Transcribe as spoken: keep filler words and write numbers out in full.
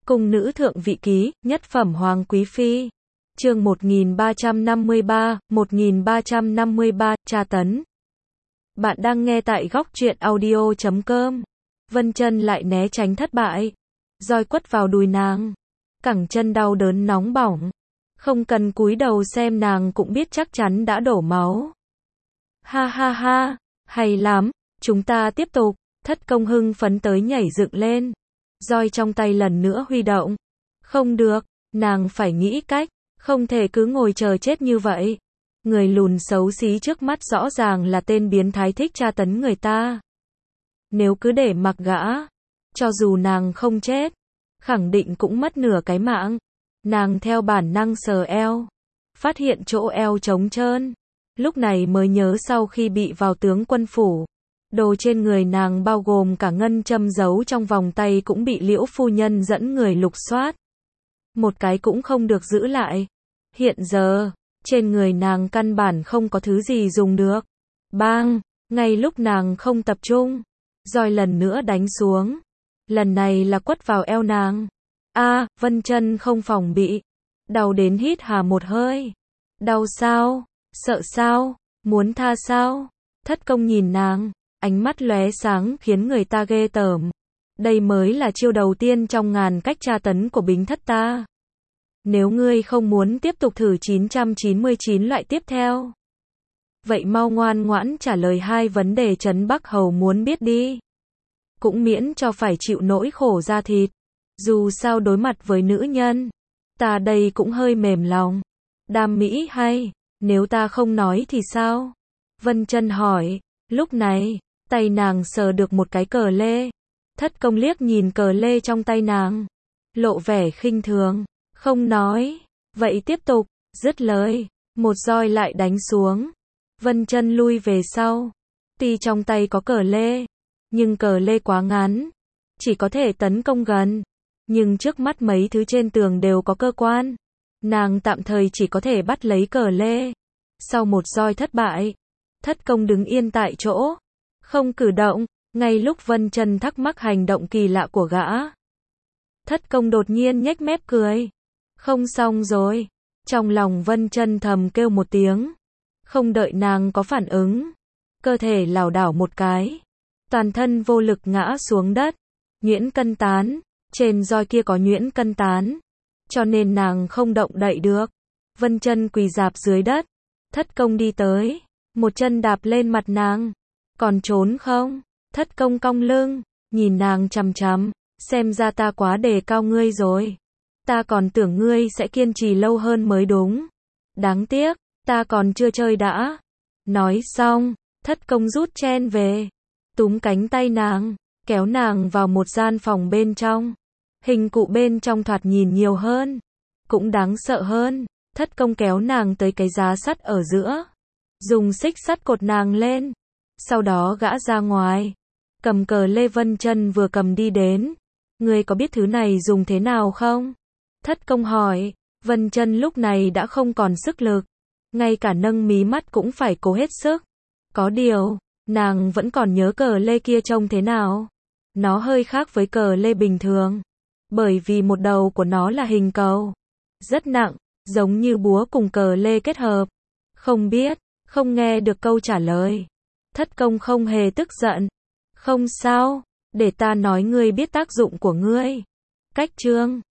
Cung nữ thượng vị ký, nhất phẩm hoàng quý phi. Chương một nghìn ba trăm năm mươi ba, một nghìn ba trăm năm mươi ba, tra tấn. Bạn đang nghe tại góc truyện audio chấm com. Vân Chân lại né tránh thất bại. Roi quất vào đùi nàng. Cẳng chân đau đớn nóng bỏng. Không cần cúi đầu xem nàng cũng biết chắc chắn đã đổ máu. Ha ha ha, hay lắm, chúng ta tiếp tục. Thất công hưng phấn tới nhảy dựng lên. Roi trong tay lần nữa huy động. Không được, nàng phải nghĩ cách, không thể cứ ngồi chờ chết như vậy. Người lùn xấu xí trước mắt rõ ràng là tên biến thái thích tra tấn người ta. Nếu cứ để mặc gã, cho dù nàng không chết, khẳng định cũng mất nửa cái mạng. Nàng theo bản năng sờ eo, phát hiện chỗ eo trống trơn. Lúc này mới nhớ sau khi bị vào tướng quân phủ, đồ trên người nàng bao gồm cả ngân châm giấu trong vòng tay cũng bị Liễu phu nhân dẫn người lục soát. Một cái cũng không được giữ lại. Hiện giờ, trên người nàng căn bản không có thứ gì dùng được. Bang! Ngay lúc nàng không tập trung, roi lần nữa đánh xuống. Lần này là quất vào eo nàng. A, Vân Chân không phòng bị. Đau đến hít hà một hơi. Đau sao? Sợ sao? Muốn tha sao? Thất công nhìn nàng, ánh mắt lóe sáng khiến người ta ghê tởm. Đây mới là chiêu đầu tiên trong ngàn cách tra tấn của Bính Thất ta. Nếu ngươi không muốn tiếp tục thử chín trăm chín mươi chín loại tiếp theo, vậy mau ngoan ngoãn trả lời hai vấn đề Trấn Bắc Hầu muốn biết đi. Cũng miễn cho phải chịu nỗi khổ da thịt. Dù sao đối mặt với nữ nhân, ta đây cũng hơi mềm lòng. Đam mỹ hay, nếu ta không nói thì sao? Vân Chân hỏi. Lúc này, tay nàng sờ được một cái cờ lê. Thất công liếc nhìn cờ lê trong tay nàng, lộ vẻ khinh thường. Không nói. Vậy tiếp tục. Dứt lời, một roi lại đánh xuống. Vân Chân lui về sau. Tuy trong tay có cờ lê, nhưng cờ lê quá ngắn, chỉ có thể tấn công gần. Nhưng trước mắt mấy thứ trên tường đều có cơ quan. Nàng tạm thời chỉ có thể bắt lấy cờ lê. Sau một roi thất bại, thất công đứng yên tại chỗ, không cử động. Ngay lúc Vân Chân thắc mắc hành động kỳ lạ của gã, thất công đột nhiên nhếch mép cười. Không xong rồi. Trong lòng Vân Chân thầm kêu một tiếng. Không đợi nàng có phản ứng, cơ thể lảo đảo một cái, toàn thân vô lực ngã xuống đất. Nhuyễn cân tán. Trên roi kia có nhuyễn cân tán, cho nên nàng không động đậy được. Vân Chân quỳ rạp dưới đất. Thất công đi tới, một chân đạp lên mặt nàng. Còn trốn không? Thất công cong lưng, nhìn nàng chằm chằm. Xem ra ta quá đề cao ngươi rồi. Ta còn tưởng ngươi sẽ kiên trì lâu hơn mới đúng. Đáng tiếc, ta còn chưa chơi đã. Nói xong, thất công rút chen về, túm cánh tay nàng, kéo nàng vào một gian phòng bên trong. Hình cụ bên trong thoạt nhìn nhiều hơn, cũng đáng sợ hơn. Thất công kéo nàng tới cái giá sắt ở giữa, dùng xích sắt cột nàng lên. Sau đó gã ra ngoài, cầm cờ lê Vân Chân vừa cầm đi đến. Ngươi có biết thứ này dùng thế nào không? Thất công hỏi. Vân Chân lúc này đã không còn sức lực, ngay cả nâng mí mắt cũng phải cố hết sức. Có điều, nàng vẫn còn nhớ cờ lê kia trông thế nào. Nó hơi khác với cờ lê bình thường, bởi vì một đầu của nó là hình cầu, rất nặng, giống như búa cùng cờ lê kết hợp. Không biết, không nghe được câu trả lời. Thất công không hề tức giận. Không sao, để ta nói ngươi biết tác dụng của ngươi. Cách chương